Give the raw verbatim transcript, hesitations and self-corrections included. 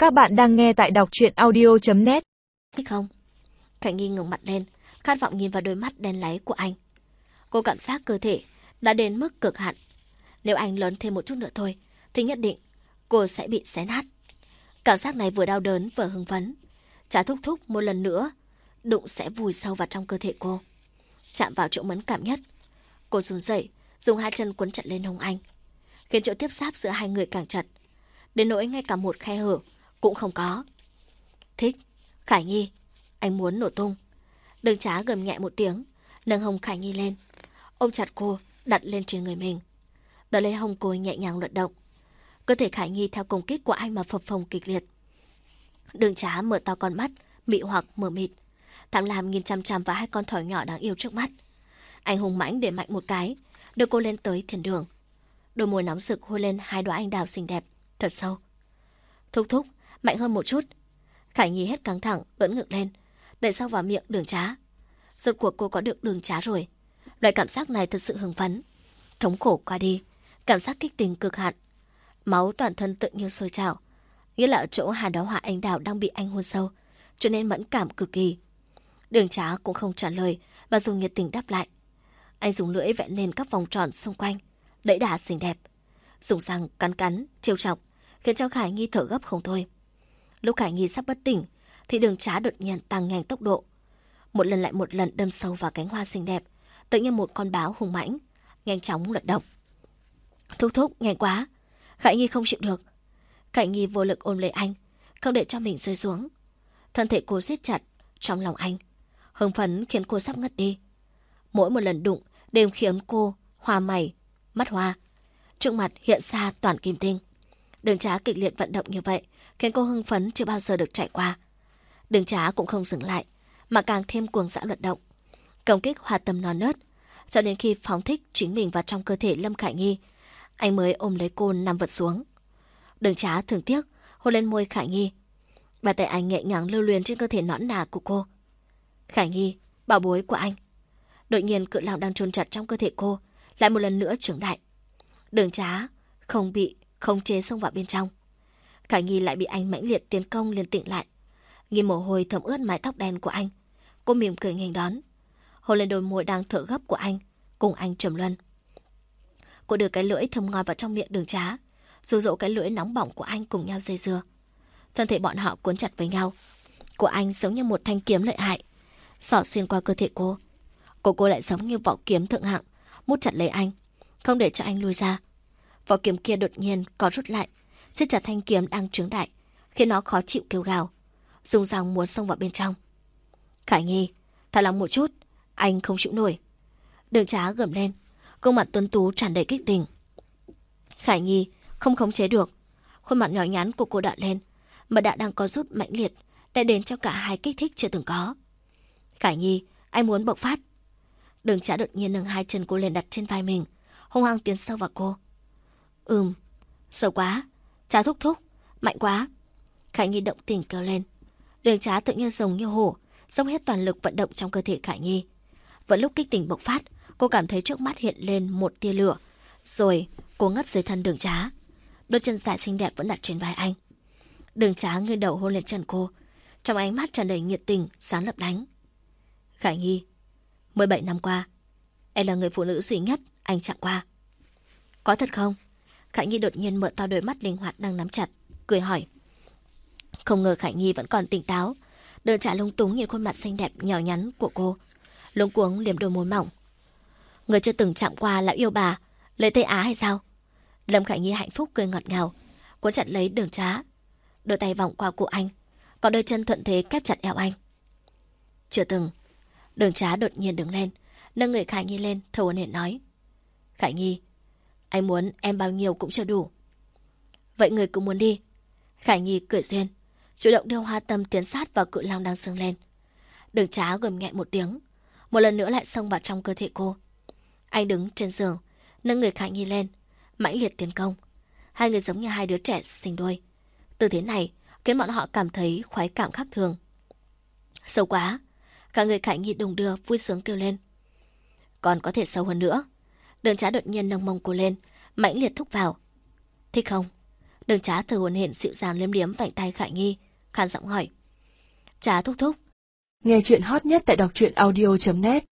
Các bạn đang nghe tại đọc truyện audio chấm net. Thích không? Khải Nhi ngẩng mặt lên, khát vọng nhìn vào đôi mắt đen láy của anh. Cô cảm giác cơ thể đã đến mức cực hạn. Nếu anh lớn thêm một chút nữa thôi, thì nhất định cô sẽ bị xé nát. Cảm giác này vừa đau đớn vừa hưng phấn. Chả thúc thúc một lần nữa, đụng sẽ vùi sâu vào trong cơ thể cô. Chạm vào chỗ mẫn cảm nhất. Cô run rẩy, dùng hai chân quấn chặt lên hông anh, khiến chỗ tiếp giáp giữa hai người càng chặt, đến nỗi ngay cả một khe hở cũng không có. Thích, Khải Nhi, anh muốn nổ tung. Đường Trá gầm nhẹ một tiếng, nâng hông Khải Nhi lên, ôm chặt cô, đặt lên trên người mình. Đỡ lấy hông cô nhẹ nhàng luận động. Cơ thể Khải Nhi theo công kích của anh mà phập phồng kịch liệt. Đường Trá mở to con mắt, mị hoặc mờ mịt, tham lam nhìn chằm chằm vào hai con thỏ nhỏ đáng yêu trước mắt. Anh hùng mãnh để mạnh một cái, đưa cô lên tới thiên đường. Đôi môi nóng rực hôn lên hai đóa anh đào xinh đẹp, thật sâu. Thúc thúc, mạnh hơn một chút. Khải Nhi hết căng thẳng, ưỡn ngực lên, đẩy sâu vào miệng Đường Trá. Rốt cuộc cô có được Đường Trá rồi. Loại cảm giác này thật sự hưng phấn. Thống khổ qua đi, cảm giác kích tình cực hạn. Máu toàn thân tự như sôi trào, nghĩa là ở chỗ hai đóa hoa anh đào đang bị anh hôn sâu, cho nên mẫn cảm cực kỳ. Đường Trá cũng không trả lời mà dùng nhiệt tình đáp lại. Anh dùng lưỡi vẽ lên các vòng tròn xung quanh, đẫy đà xinh đẹp, dùng răng cắn cắn, trêu chọc, khiến cho Khải Nhi thở gấp không thôi. Lúc Khải Nhi sắp bất tỉnh, thì Đường Trá đột nhiên tăng nhanh tốc độ, một lần lại một lần đâm sâu vào cánh hoa xinh đẹp, tự như một con báo hung mãnh, nhanh chóng luận động. Thúc thúc, nhanh quá! Khải Nhi không chịu được. Khải Nhi vô lực ôm lấy anh, không để cho mình rơi xuống. Thân thể cô siết chặt trong lòng anh, hưng phấn khiến cô sắp ngất đi. Mỗi một lần đụng đều khiến cô hoa mày, mắt hoa, trước mặt hiện ra toàn kim tinh. Đường Trá kịch liệt vận động như vậy khiến cô hưng phấn chưa bao giờ được trải qua. Đường Trá cũng không dừng lại, mà càng thêm cuồng dã luận động, công kích hoa tâm non nớt, cho đến khi phóng thích chính mình vào trong cơ thể Lâm Khải Nhi, anh mới ôm lấy cô nằm vật xuống. Đường Trá thương tiếc hôn lên môi Khải Nhi, bàn tay anh nhẹ nhàng lưu luyến trên cơ thể nõn nà của cô. Khải Nhi, bảo bối của anh. Đột nhiên cự lão đang chôn chặt trong cơ thể cô lại một lần nữa trưởng đại. Đường Trá không bị khống chế xông vào bên trong. Khải Nhi lại bị anh mãnh liệt tiến công liền tỉnh lại, nghi mồ hôi thấm ướt mái tóc đen của anh. Cô mỉm cười nghênh đón, hôn lên đôi môi đang thở gấp của anh, cùng anh trầm luân. Cô đưa cái lưỡi thơm ngon vào trong miệng Đường Trá, dụ dỗ cái lưỡi nóng bỏng của anh cùng nhau dây dưa. Thân thể bọn họ cuốn chặt với nhau. Của anh giống như một thanh kiếm lợi hại, xỏ xuyên qua cơ thể cô. Của cô lại giống như vỏ kiếm thượng hạng, mút chặt lấy anh, không để cho anh lui ra. Vỏ kiếm kia đột nhiên có rút lại, siết chặt thanh kiếm đang trướng đại, khiến nó khó chịu kêu gào, dùng răng muốn xông vào bên trong. Khải Nhi, thả lỏng một chút, anh không chịu nổi. Đường Trá gầm lên, gương mặt tuấn tú tràn đầy kích tình. Khải Nhi không khống chế được, khuôn mặt nhỏ nhắn của cô đỏ lên, mà đã đang có rút mãnh liệt, đã đến cho cả hai kích thích chưa từng có. Khải Nhi, anh muốn bộc phát. Đường Trá đột nhiên nâng hai chân cô lên đặt trên vai mình, hung hăng tiến sâu vào cô. Ừm, sâu quá, Trá thúc thúc, mạnh quá. Khải Nhi động tình kêu lên. Đường Trá tự như rồng như hổ, dốc hết toàn lực vận động trong cơ thể Khải Nhi. Vẫn lúc kích tình bộc phát, cô cảm thấy trước mắt hiện lên một tia lửa, rồi cô ngất dưới thân Đường Trá. Đôi chân dài xinh đẹp vẫn đặt trên vai anh. Đường Trá nghiêng đầu hôn lên chân cô, trong ánh mắt tràn đầy nhiệt tình, sáng lấp lánh. Khải Nhi, mười bảy năm qua, em là người phụ nữ duy nhất anh chạm qua. Có thật không? Khải Nhi đột nhiên mở to đôi mắt linh hoạt đang nắm chặt, cười hỏi. Không ngờ Khải Nhi vẫn còn tỉnh táo. Đường Trá lung túng nhìn khuôn mặt xinh đẹp nhỏ nhắn của cô, luống cuống liếm đôi môi mỏng. Người chưa từng chạm qua lão yêu bà lấy Tây Á hay sao? Lâm Khải Nhi hạnh phúc cười ngọt ngào, cuốn chặt lấy Đường Trá, đôi tay vòng qua cổ anh, còn đôi chân thuận thế kép chặt eo anh. Chưa từng. Đường Trá đột nhiên đứng lên, nâng người Khải Nhi lên, thở hổn hển nói. Khải Nhi, anh muốn em bao nhiêu cũng chưa đủ. Vậy người cứ muốn đi. Khải Nhi cười duyên, chủ động đưa hoa tâm tiến sát vào cự long đang sưng lên. Đường Trá gầm nhẹ một tiếng, một lần nữa lại xông vào trong cơ thể cô. Anh đứng trên giường, nâng người Khải Nhi lên, mãnh liệt tiến công. Hai người giống như hai đứa trẻ sinh đôi. Tư thế này khiến bọn họ cảm thấy khoái cảm khác thường. Sâu quá. Cả người Khải Nhi đùng đưa vui sướng kêu lên. Còn có thể sâu hơn nữa. Đường Trá đột nhiên nâng mông cô lên, mãnh liệt thúc vào. Thích không? Đường Trá thở hổn hển dịu dàng liếm liếm vành tay Khải Nghi, khàn giọng hỏi. Trá thúc thúc. Nghe chuyện hot nhất tại đọc truyện audio chấm net